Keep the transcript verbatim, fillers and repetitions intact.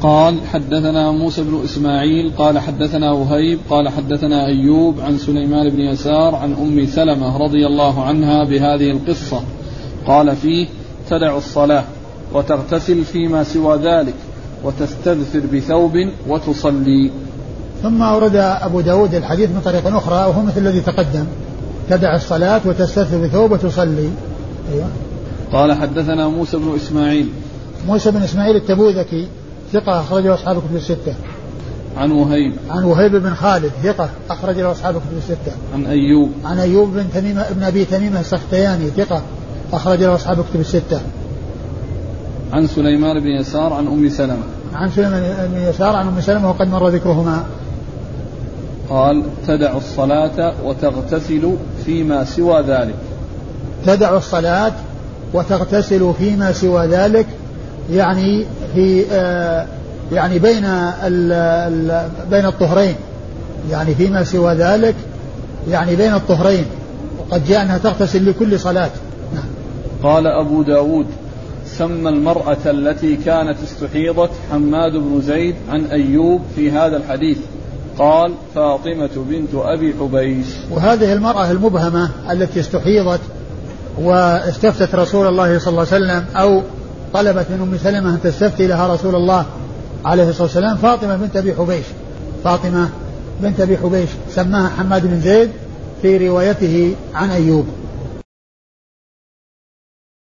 قال حدثنا موسى بن إسماعيل قال حدثنا وهيب قال حدثنا أيوب عن سليمان بن يسار عن أم سلمة رضي الله عنها بهذه القصة. قال فيه: تدع الصلاة وتغتسل فيما سوى ذلك وتستذفر بثوب وتصلي. ثم أورد أبو داود الحديث من طريق أخرى وهو مثل الذي تقدم: تدع الصلاة وتستذفر بثوب وتصلي. أيوة. قال حدثنا موسى بن إسماعيل موسى بن إسماعيل التبوذكي ثقة أخرجه أصحاب الكتب الستة. عن وهيب عن وهيب بن خالد ثقة أخرجه أصحاب الكتب الستة. عن أيوب عن أيوب بن تميمة ابن أبي تميمة السختياني ثقة أخرجه أصحاب الكتب الستة. عن سليمان بن يسار عن أم سلمة عن سليمان بن يسار عن أم سلمة وقد مر ذكرهما. قال: تدع الصلاة وتغتسل فيما سوى ذلك. تدع الصلاة وتغتسل فيما سوى ذلك يعني في آه يعني بين ال ال بين الطهرين، يعني فيما سوى ذلك يعني بين الطهرين، وقد جاء أنها تغتسل لكل صلاة. نعم. قال أبو داود: سمى المرأة التي كانت استحيضت حماد بن زيد عن أيوب في هذا الحديث، قال: فاطمة بنت أبي حبيش. وهذه المرأة المبهمة التي استحيضت واستفتت رسول الله صلى الله عليه وسلم أو طلبت من أم سلمة أن تستفتي لها رسول الله عليه الصلاة والسلام فاطمة بنت أبي حبيش. فاطمة بنت أبي حبيش سماها حماد بن زيد في روايته عن أيوب.